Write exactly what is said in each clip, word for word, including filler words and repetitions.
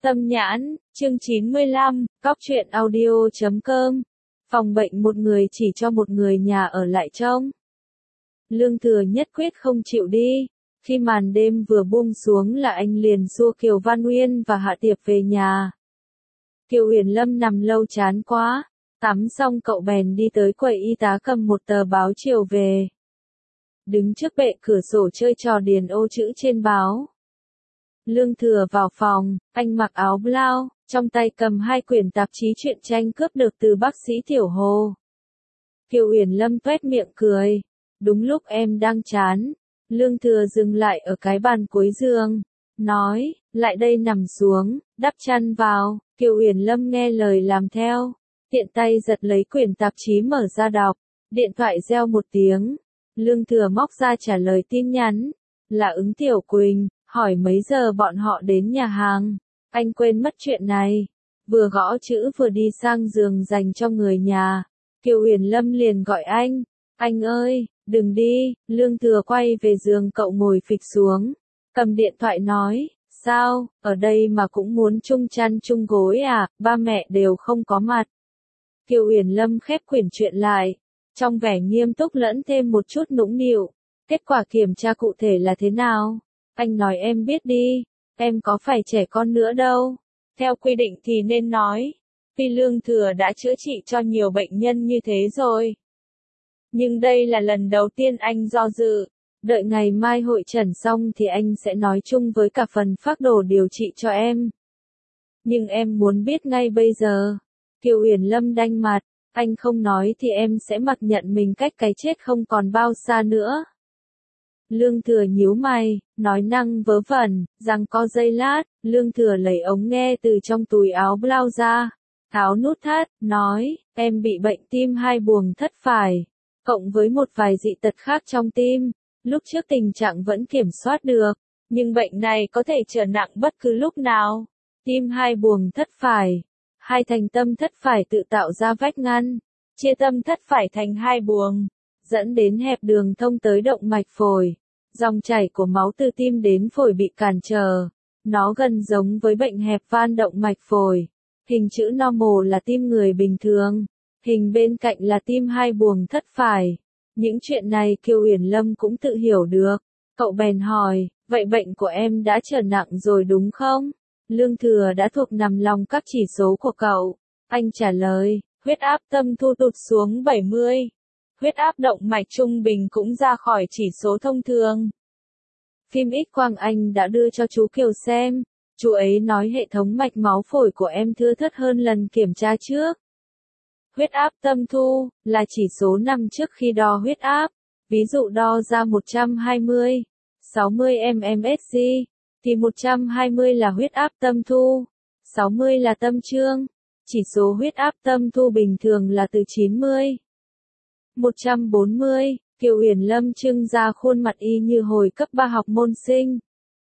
Tâm nhãn, chương chín mươi lăm, cóc truyện audio chấm com. Phòng bệnh một người chỉ cho một người nhà ở lại trông. Lương Thừa nhất quyết không chịu đi. Khi màn đêm vừa buông xuống là anh liền xua Kiều Văn Uyên và Hạ Tiệp về nhà. Kiều Uyển Lâm nằm lâu chán quá. Tắm xong cậu bèn đi tới quầy y tá cầm một tờ báo chiều về. Đứng trước bệ cửa sổ chơi trò điền ô chữ trên báo. Lương Thừa vào phòng, anh mặc áo blau, trong tay cầm hai quyển tạp chí truyện tranh cướp được từ bác sĩ Tiểu Hồ. Kiều Uyển Lâm toét miệng cười. Đúng lúc em đang chán, Lương Thừa dừng lại ở cái bàn cuối giường, nói, lại đây nằm xuống, đắp chăn vào. Kiều Uyển Lâm nghe lời làm theo, tiện tay giật lấy quyển tạp chí mở ra đọc, điện thoại reo một tiếng. Lương Thừa móc ra trả lời tin nhắn, là ứng Tiểu Quỳnh. Hỏi mấy giờ bọn họ đến nhà hàng. Anh quên mất chuyện này. Vừa gõ chữ vừa đi sang giường dành cho người nhà. Kiều Uyển Lâm liền gọi anh. Anh ơi, đừng đi. Lương Thừa quay về giường cậu ngồi phịch xuống. Cầm điện thoại nói. Sao, ở đây mà cũng muốn chung chăn chung gối à, ba mẹ đều không có mặt. Kiều Uyển Lâm khép quyển truyện lại. Trong vẻ nghiêm túc lẫn thêm một chút nũng nịu. Kết quả kiểm tra cụ thể là thế nào? Anh nói em biết đi, em có phải trẻ con nữa đâu. Theo quy định thì nên nói, vì Lương Thừa đã chữa trị cho nhiều bệnh nhân như thế rồi. Nhưng đây là lần đầu tiên anh do dự, đợi ngày mai hội trần xong thì anh sẽ nói chung với cả phần phác đồ điều trị cho em. Nhưng em muốn biết ngay bây giờ. Kiều Uyển Lâm đanh mặt, anh không nói thì em sẽ mặc nhận mình cách cái chết không còn bao xa nữa. Lương Thừa nhíu mày, nói năng vớ vẩn, rằng có giây lát, Lương Thừa lấy ống nghe từ trong túi áo blau ra, tháo nút thắt, nói, em bị bệnh tim hai buồng thất phải, cộng với một vài dị tật khác trong tim, lúc trước tình trạng vẫn kiểm soát được, nhưng bệnh này có thể trở nặng bất cứ lúc nào. Tim hai buồng thất phải, hai thành tâm thất phải tự tạo ra vách ngăn, chia tâm thất phải thành hai buồng, dẫn đến hẹp đường thông tới động mạch phổi. Dòng chảy của máu từ tim đến phổi bị cản trở. Nó gần giống với bệnh hẹp van động mạch phổi. Hình chữ normal là tim người bình thường. Hình bên cạnh là tim hai buồng thất phải. Những chuyện này Kiều Uyển Lâm cũng tự hiểu được. Cậu bèn hỏi, vậy bệnh của em đã trở nặng rồi đúng không? Lương Thừa đã thuộc nằm lòng các chỉ số của cậu. Anh trả lời, huyết áp tâm thu tụt xuống bảy mươi. Huyết áp động mạch trung bình cũng ra khỏi chỉ số thông thường. Phim X-quang anh đã đưa cho chú Kiều xem. Chú ấy nói hệ thống mạch máu phổi của em thưa thớt hơn lần kiểm tra trước. Huyết áp tâm thu là chỉ số nằm trước khi đo huyết áp. Ví dụ đo ra một trăm hai mươi, sáu mươi mmHg, thì một trăm hai mươi là huyết áp tâm thu, sáu mươi là tâm trương. Chỉ số huyết áp tâm thu bình thường là từ chín mươi. một trăm bốn mươi, Kiều Uyển Lâm trưng ra khuôn mặt y như hồi cấp ba học môn sinh.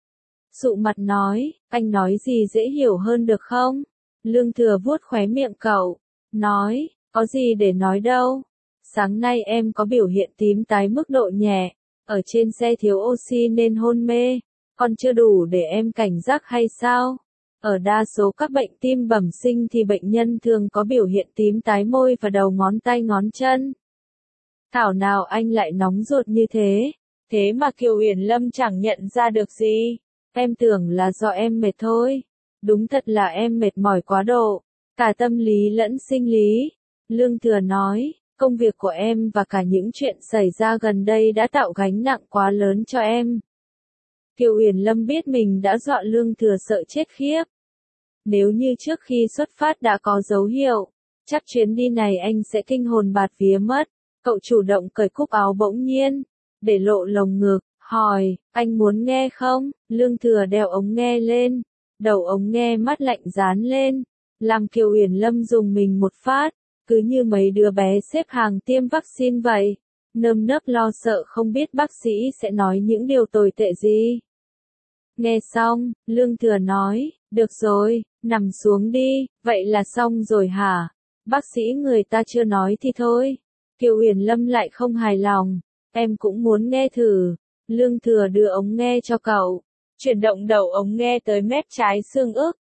Sụ mặt nói, anh nói gì dễ hiểu hơn được không? Lương Thừa vuốt khóe miệng cậu, nói, có gì để nói đâu. Sáng nay em có biểu hiện tím tái mức độ nhẹ, ở trên xe thiếu oxy nên hôn mê, còn chưa đủ để em cảnh giác hay sao? Ở đa số các bệnh tim bẩm sinh thì bệnh nhân thường có biểu hiện tím tái môi và đầu ngón tay ngón chân. Thảo nào anh lại nóng ruột như thế, thế mà Kiều Uyển Lâm chẳng nhận ra được gì. Em tưởng là do em mệt thôi. Đúng thật là em mệt mỏi quá độ, cả tâm lý lẫn sinh lý. Lương Thừa nói, công việc của em và cả những chuyện xảy ra gần đây đã tạo gánh nặng quá lớn cho em. Kiều Uyển Lâm biết mình đã dọa Lương Thừa sợ chết khiếp. Nếu như trước khi xuất phát đã có dấu hiệu, chắc chuyến đi này anh sẽ kinh hồn bạt vía mất. Cậu chủ động cởi cúc áo bỗng nhiên, để lộ lồng ngực, hỏi, anh muốn nghe không? Lương Thừa đeo ống nghe lên, đầu ống nghe mắt lạnh dán lên, làm Kiều Uyển Lâm dùng mình một phát, cứ như mấy đứa bé xếp hàng tiêm vaccine vậy, nơm nớp lo sợ không biết bác sĩ sẽ nói những điều tồi tệ gì. Nghe xong, Lương Thừa nói, được rồi, nằm xuống đi, vậy là xong rồi hả? Bác sĩ người ta chưa nói thì thôi. Kiều Uyển Lâm lại không hài lòng, em cũng muốn nghe thử. Lương Thừa đưa ống nghe cho cậu, chuyển động đầu ống nghe tới mép trái xương ức,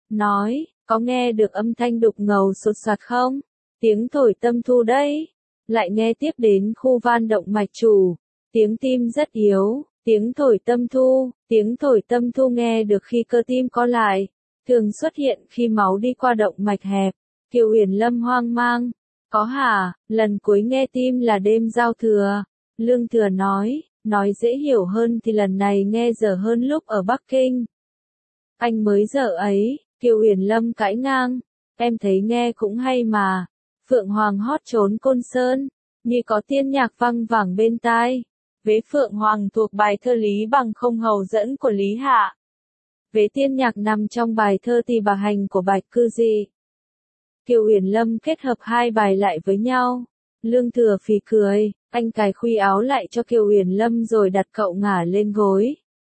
nói, có nghe được âm thanh đục ngầu sột soạt không? Tiếng thổi tâm thu đấy. Lại nghe tiếp đến khu van động mạch chủ. Tiếng tim rất yếu, tiếng thổi tâm thu, tiếng thổi tâm thu nghe được khi cơ tim co lại, thường xuất hiện khi máu đi qua động mạch hẹp. Kiều Uyển Lâm hoang mang, có hả, lần cuối nghe tim là đêm giao thừa. Lương Thừa nói, nói dễ hiểu hơn thì lần này nghe dở hơn lúc ở Bắc Kinh. Anh mới dở ấy, Kiều Uyển Lâm cãi ngang, em thấy nghe cũng hay mà. Phượng Hoàng hót trốn Côn Sơn, như có tiên nhạc vang vẳng bên tai. Vế Phượng Hoàng thuộc bài thơ Lý Bằng Không Hầu dẫn của Lý Hạ. Vế tiên nhạc nằm trong bài thơ Tỳ Bà Hành của Bạch Cư Dị. Kiều Uyển Lâm kết hợp hai bài lại với nhau. Lương Thừa phì cười, anh cài khuy áo lại cho Kiều Uyển Lâm rồi đặt cậu ngả lên gối.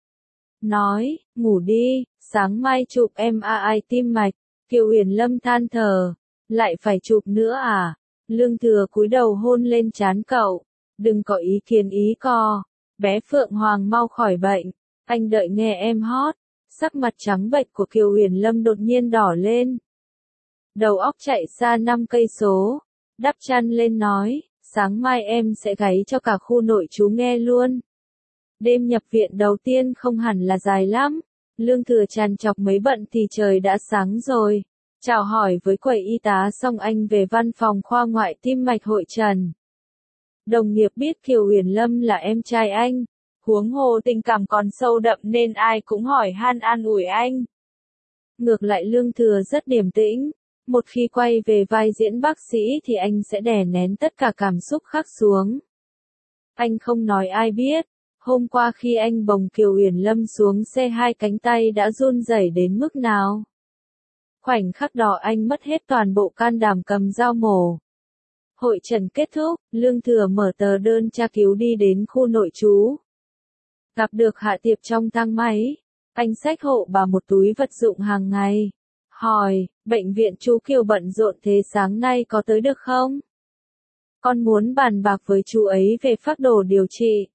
Nói, ngủ đi, sáng mai chụp em a i tim mạch. Kiều Uyển Lâm than thở, lại phải chụp nữa à? Lương Thừa cúi đầu hôn lên trán cậu, đừng có ý kiến ý co, bé Phượng Hoàng mau khỏi bệnh, anh đợi nghe em hót. Sắc mặt trắng bệch của Kiều Uyển Lâm đột nhiên đỏ lên. Đầu óc chạy xa năm cây số, đắp chăn lên nói, sáng mai em sẽ gáy cho cả khu nội trú nghe luôn. Đêm nhập viện đầu tiên không hẳn là dài lắm, Lương Thừa tràn trọc mấy bận thì trời đã sáng rồi. Chào hỏi với quầy y tá xong anh về văn phòng khoa ngoại tim mạch hội trần. Đồng nghiệp biết Kiều Uyển Lâm là em trai anh, huống hồ tình cảm còn sâu đậm nên ai cũng hỏi han an ủi anh. Ngược lại Lương Thừa rất điềm tĩnh, một khi quay về vai diễn bác sĩ thì anh sẽ đè nén tất cả cảm xúc khắc xuống. Anh không nói ai biết, hôm qua khi anh bồng Kiều Uyển Lâm xuống xe hai cánh tay đã run rẩy đến mức nào. Khoảnh khắc đó anh mất hết toàn bộ can đảm cầm dao mổ. Hội trần kết thúc, Lương Thừa mở tờ đơn tra cứu đi đến khu nội trú. Gặp được Hạ Tiệp trong thang máy, anh xách hộ bà một túi vật dụng hàng ngày. Hỏi, bệnh viện chú Kiều bận rộn thế sáng nay có tới được không? Con muốn bàn bạc với chú ấy về phác đồ điều trị.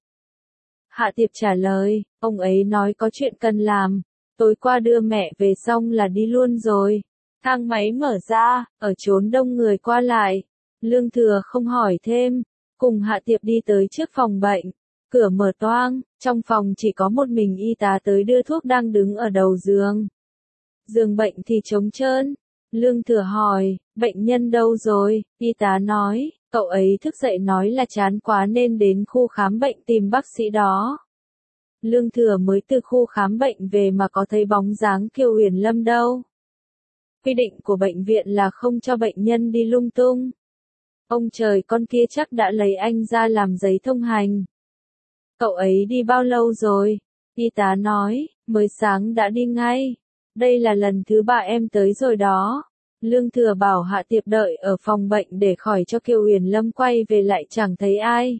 Hạ Tiệp trả lời, ông ấy nói có chuyện cần làm. Tối qua đưa mẹ về xong là đi luôn rồi. Thang máy mở ra, ở chốn đông người qua lại. Lương Thừa không hỏi thêm, cùng Hạ Tiệp đi tới trước phòng bệnh. Cửa mở toang, trong phòng chỉ có một mình y tá tới đưa thuốc đang đứng ở đầu giường. Giường bệnh thì trống trơn. Lương Thừa hỏi, bệnh nhân đâu rồi? Y tá nói, cậu ấy thức dậy nói là chán quá nên đến khu khám bệnh tìm bác sĩ đó. Lương Thừa mới từ khu khám bệnh về mà có thấy bóng dáng Kiều Uyển Lâm đâu. Quy định của bệnh viện là không cho bệnh nhân đi lung tung. Ông trời con kia chắc đã lấy anh ra làm giấy thông hành. Cậu ấy đi bao lâu rồi? Y tá nói, mới sáng đã đi ngay. Đây là lần thứ ba em tới rồi đó. Lương Thừa bảo Hạ Tiệp đợi ở phòng bệnh để khỏi cho Kiều Uyển Lâm quay về lại chẳng thấy ai.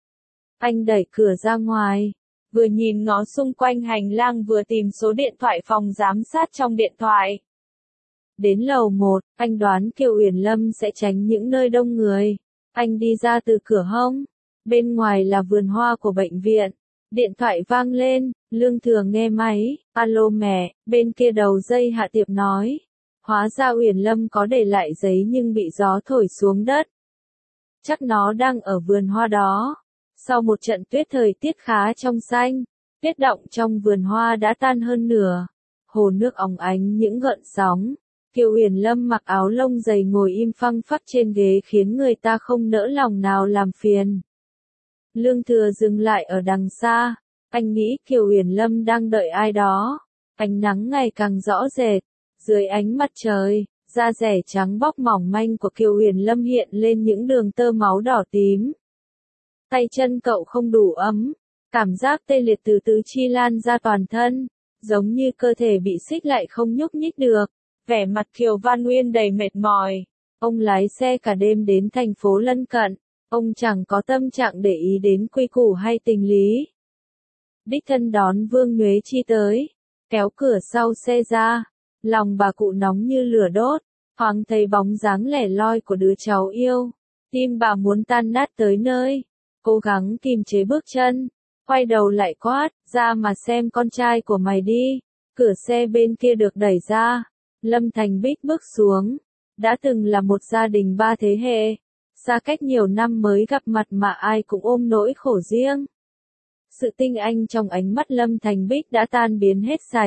Anh đẩy cửa ra ngoài, vừa nhìn ngó xung quanh hành lang vừa tìm số điện thoại phòng giám sát trong điện thoại. Đến lầu một, anh đoán Kiều Uyển Lâm sẽ tránh những nơi đông người. Anh đi ra từ cửa hông. Bên ngoài là vườn hoa của bệnh viện. Điện thoại vang lên, Lương Thừa nghe máy, alo mẹ, bên kia đầu dây Hạ Tiệp nói. Hóa ra Uyển Lâm có để lại giấy nhưng bị gió thổi xuống đất. Chắc nó đang ở vườn hoa đó. Sau một trận tuyết thời tiết khá trong xanh, tuyết động trong vườn hoa đã tan hơn nửa. Hồ nước óng ánh những gợn sóng. Kiều Uyển Lâm mặc áo lông dày ngồi im phăng phắc trên ghế khiến người ta không nỡ lòng nào làm phiền. Lương Thừa dừng lại ở đằng xa, anh nghĩ Kiều Uyển Lâm đang đợi ai đó. Ánh nắng ngày càng rõ rệt, dưới ánh mặt trời, da dẻ trắng bóc mỏng manh của Kiều Uyển Lâm hiện lên những đường tơ máu đỏ tím. Tay chân cậu không đủ ấm, cảm giác tê liệt từ tứ chi lan ra toàn thân, giống như cơ thể bị xích lại không nhúc nhích được. Vẻ mặt Kiều Văn Nguyên đầy mệt mỏi. Ông lái xe cả đêm đến thành phố lân cận. Ông chẳng có tâm trạng để ý đến quy củ hay tình lý. Đích thân đón Vương Nhuế Chi tới, kéo cửa sau xe ra. Lòng bà cụ nóng như lửa đốt, thoáng thấy bóng dáng lẻ loi của đứa cháu yêu. Tim bà muốn tan nát tới nơi. Cố gắng kìm chế bước chân, quay đầu lại quát, ra mà xem con trai của mày đi. Cửa xe bên kia được đẩy ra. Lâm Thành Bích bước xuống. Đã từng là một gia đình ba thế hệ. Xa cách nhiều năm mới gặp mặt mà ai cũng ôm nỗi khổ riêng. Sự tinh anh trong ánh mắt Lâm Thành Bích đã tan biến hết sạch.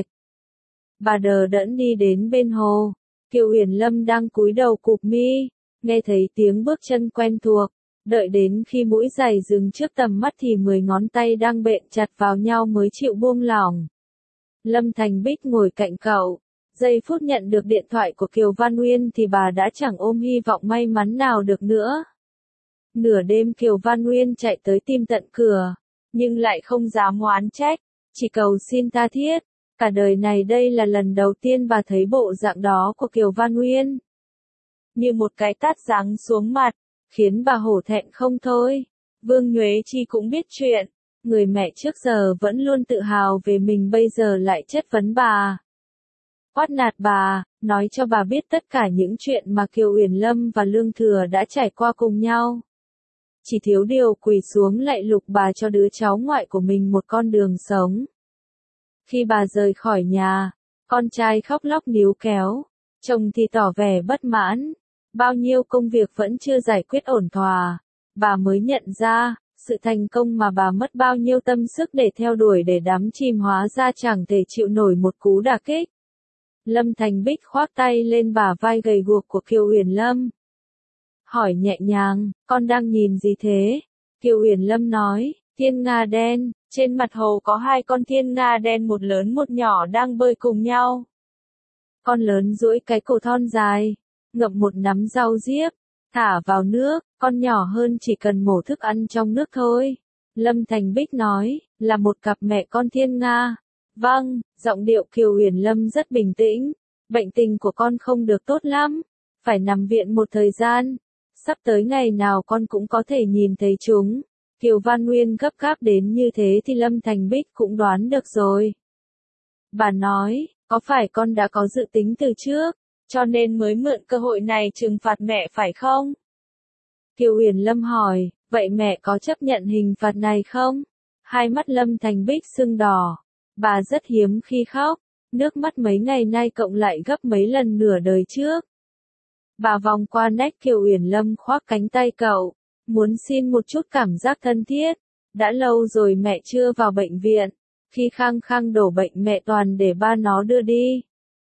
Bà đờ đẫn đi đến bên hồ. Kiều Uyển Lâm đang cúi đầu cụp mi, nghe thấy tiếng bước chân quen thuộc. Đợi đến khi mũi giày dừng trước tầm mắt thì mười ngón tay đang bện chặt vào nhau mới chịu buông lỏng. Lâm Thành Bích ngồi cạnh cậu. Giây phút nhận được điện thoại của Kiều Văn Uyên thì bà đã chẳng ôm hy vọng may mắn nào được nữa. Nửa đêm Kiều Văn Uyên chạy tới tìm tận cửa, nhưng lại không dám oán trách, chỉ cầu xin tha thiết. Cả đời này đây là lần đầu tiên bà thấy bộ dạng đó của Kiều Văn Uyên. Như một cái tát giáng xuống mặt, khiến bà hổ thẹn không thôi. Vương Nhuế Chi cũng biết chuyện, người mẹ trước giờ vẫn luôn tự hào về mình bây giờ lại chất vấn bà. Quát nạt bà, nói cho bà biết tất cả những chuyện mà Kiều Uyển Lâm và Lương Thừa đã trải qua cùng nhau. Chỉ thiếu điều quỳ xuống lạy lục bà cho đứa cháu ngoại của mình một con đường sống. Khi bà rời khỏi nhà, con trai khóc lóc níu kéo, chồng thì tỏ vẻ bất mãn. Bao nhiêu công việc vẫn chưa giải quyết ổn thỏa, bà mới nhận ra, sự thành công mà bà mất bao nhiêu tâm sức để theo đuổi để đắm chìm hóa ra chẳng thể chịu nổi một cú đả kích. Lâm Thành Bích khoác tay lên bả vai gầy guộc của Kiều Uyển Lâm. Hỏi nhẹ nhàng, con đang nhìn gì thế? Kiều Uyển Lâm nói, thiên nga đen, trên mặt hồ có hai con thiên nga đen một lớn một nhỏ đang bơi cùng nhau. Con lớn duỗi cái cổ thon dài, ngậm một nắm rau diếp, thả vào nước, con nhỏ hơn chỉ cần mổ thức ăn trong nước thôi. Lâm Thành Bích nói, là một cặp mẹ con thiên nga. Vâng, giọng điệu Kiều Uyển Lâm rất bình tĩnh. Bệnh tình của con không được tốt lắm, phải nằm viện một thời gian. Sắp tới ngày nào con cũng có thể nhìn thấy chúng. Kiều Văn Nguyên gấp gáp đến như thế thì Lâm Thành Bích cũng đoán được rồi. Bà nói, có phải con đã có dự tính từ trước, cho nên mới mượn cơ hội này trừng phạt mẹ phải không? Kiều Uyển Lâm hỏi, vậy mẹ có chấp nhận hình phạt này không? Hai mắt Lâm Thành Bích sưng đỏ. Bà rất hiếm khi khóc, nước mắt mấy ngày nay cộng lại gấp mấy lần nửa đời trước. Bà vòng qua nách Kiều Uyển Lâm khoác cánh tay cậu, muốn xin một chút cảm giác thân thiết. Đã lâu rồi mẹ chưa vào bệnh viện, khi Khang Khang đổ bệnh mẹ toàn để ba nó đưa đi.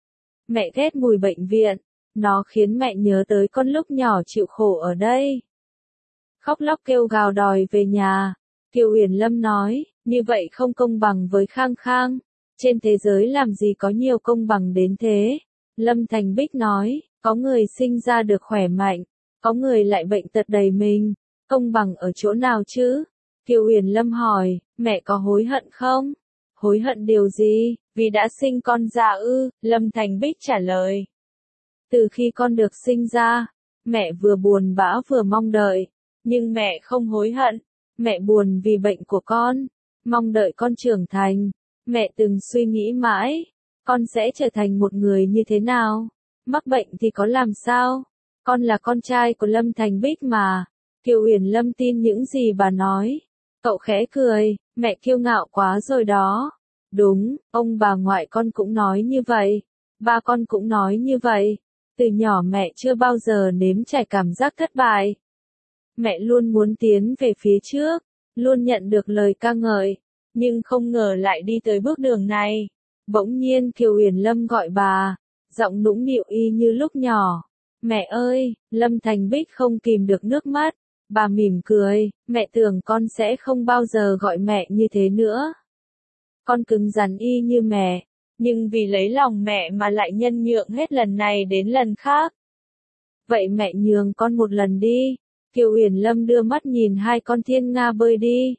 Mẹ ghét mùi bệnh viện, nó khiến mẹ nhớ tới con lúc nhỏ chịu khổ ở đây. Khóc lóc kêu gào đòi về nhà. Kiều Uyển Lâm nói, như vậy không công bằng với Khang Khang. Trên thế giới làm gì có nhiều công bằng đến thế. Lâm Thành Bích nói, có người sinh ra được khỏe mạnh, có người lại bệnh tật đầy mình. Công bằng ở chỗ nào chứ? Kiều Uyển Lâm hỏi, mẹ có hối hận không? Hối hận điều gì? Vì đã sinh con ra ư? Lâm Thành Bích trả lời. Từ khi con được sinh ra, mẹ vừa buồn bã vừa mong đợi. Nhưng mẹ không hối hận. Mẹ buồn vì bệnh của con, mong đợi con trưởng thành. Mẹ từng suy nghĩ mãi, con sẽ trở thành một người như thế nào? Mắc bệnh thì có làm sao? Con là con trai của Lâm Thành Bích mà. Kiều Uyển Lâm tin những gì bà nói. Cậu khẽ cười, mẹ kiêu ngạo quá rồi đó. Đúng, ông bà ngoại con cũng nói như vậy. Ba con cũng nói như vậy. Từ nhỏ mẹ chưa bao giờ nếm trải cảm giác thất bại. Mẹ luôn muốn tiến về phía trước, luôn nhận được lời ca ngợi, nhưng không ngờ lại đi tới bước đường này. Bỗng nhiên Kiều Uyển Lâm gọi bà, giọng nũng nịu y như lúc nhỏ. Mẹ ơi, Lâm Thành Bích không kìm được nước mắt. Bà mỉm cười, mẹ tưởng con sẽ không bao giờ gọi mẹ như thế nữa. Con cứng rắn y như mẹ, nhưng vì lấy lòng mẹ mà lại nhân nhượng hết lần này đến lần khác. Vậy mẹ nhường con một lần đi. Kiều Uyển Lâm đưa mắt nhìn hai con thiên nga bơi đi.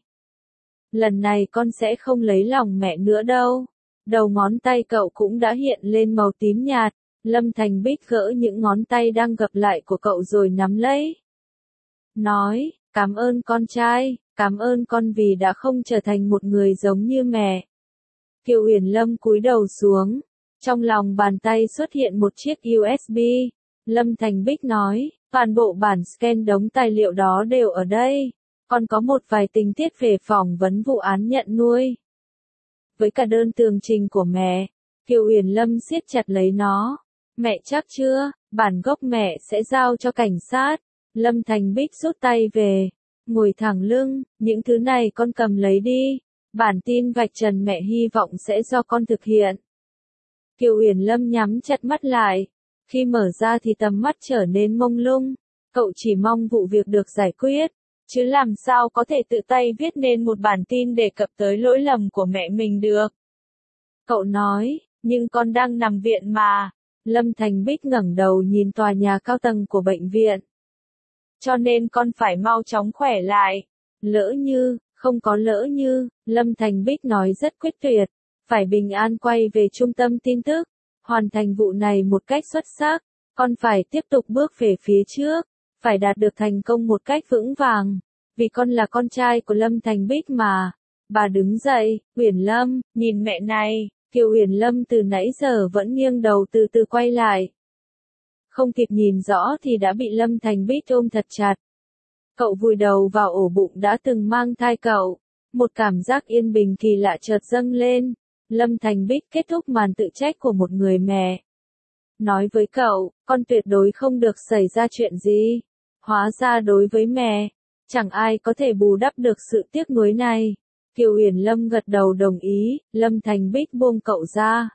Lần này con sẽ không lấy lòng mẹ nữa đâu. Đầu ngón tay cậu cũng đã hiện lên màu tím nhạt. Lâm Thành Bích gỡ những ngón tay đang gập lại của cậu rồi nắm lấy. Nói, cảm ơn con trai, cảm ơn con vì đã không trở thành một người giống như mẹ. Kiều Uyển Lâm cúi đầu xuống. Trong lòng bàn tay xuất hiện một chiếc u ét bê. Lâm Thành Bích nói, toàn bộ bản scan đống tài liệu đó đều ở đây. Còn có một vài tình tiết về phỏng vấn vụ án nhận nuôi. Với cả đơn tường trình của mẹ, Kiều Uyển Lâm siết chặt lấy nó. Mẹ chắc chưa, bản gốc mẹ sẽ giao cho cảnh sát. Lâm Thành Bích rút tay về, ngồi thẳng lưng, những thứ này con cầm lấy đi. Bản tin vạch trần mẹ hy vọng sẽ do con thực hiện. Kiều Uyển Lâm nhắm chặt mắt lại. Khi mở ra thì tầm mắt trở nên mông lung. Cậu chỉ mong vụ việc được giải quyết, chứ làm sao có thể tự tay viết nên một bản tin đề cập tới lỗi lầm của mẹ mình được. Cậu nói, nhưng con đang nằm viện mà. Lâm Thành Bích ngẩng đầu nhìn tòa nhà cao tầng của bệnh viện. Cho nên con phải mau chóng khỏe lại. Lỡ như, không có lỡ như, Lâm Thành Bích nói rất quyết tuyệt. Phải bình an quay về trung tâm tin tức. Hoàn thành vụ này một cách xuất sắc. Con phải tiếp tục bước về phía trước. Phải đạt được thành công một cách vững vàng. Vì con là con trai của Lâm Thành Bích mà. Bà đứng dậy, Uyển Lâm, nhìn mẹ này. Kiều Uyển Lâm từ nãy giờ vẫn nghiêng đầu từ từ quay lại. Không kịp nhìn rõ thì đã bị Lâm Thành Bích ôm thật chặt. Cậu vùi đầu vào ổ bụng đã từng mang thai cậu. Một cảm giác yên bình kỳ lạ chợt dâng lên. Lâm Thành Bích kết thúc màn tự trách của một người mẹ. Nói với cậu, con tuyệt đối không được xảy ra chuyện gì. Hóa ra đối với mẹ, chẳng ai có thể bù đắp được sự tiếc nuối này. Kiều Uyển Lâm gật đầu đồng ý, Lâm Thành Bích buông cậu ra.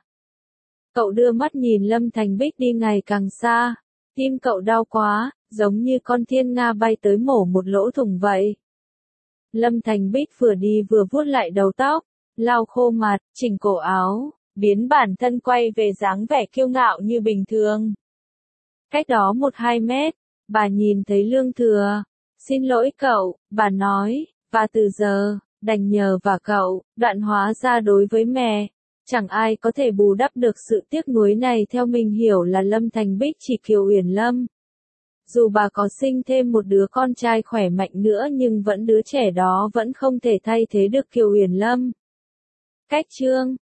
Cậu đưa mắt nhìn Lâm Thành Bích đi ngày càng xa. Tim cậu đau quá, giống như con thiên nga bay tới mổ một lỗ thủng vậy. Lâm Thành Bích vừa đi vừa vuốt lại đầu tóc, lau khô mặt, chỉnh cổ áo, biến bản thân quay về dáng vẻ kiêu ngạo như bình thường. Cách đó một hai mét, bà nhìn thấy Lương Thừa. Xin lỗi cậu, bà nói, và từ giờ, đành nhờ và cậu, đoạn hóa ra đối với mẹ. Chẳng ai có thể bù đắp được sự tiếc nuối này theo mình hiểu là Lâm Thành Bích chỉ Kiều Uyển Lâm. Dù bà có sinh thêm một đứa con trai khỏe mạnh nữa nhưng vẫn đứa trẻ đó vẫn không thể thay thế được Kiều Uyển Lâm. Cách chương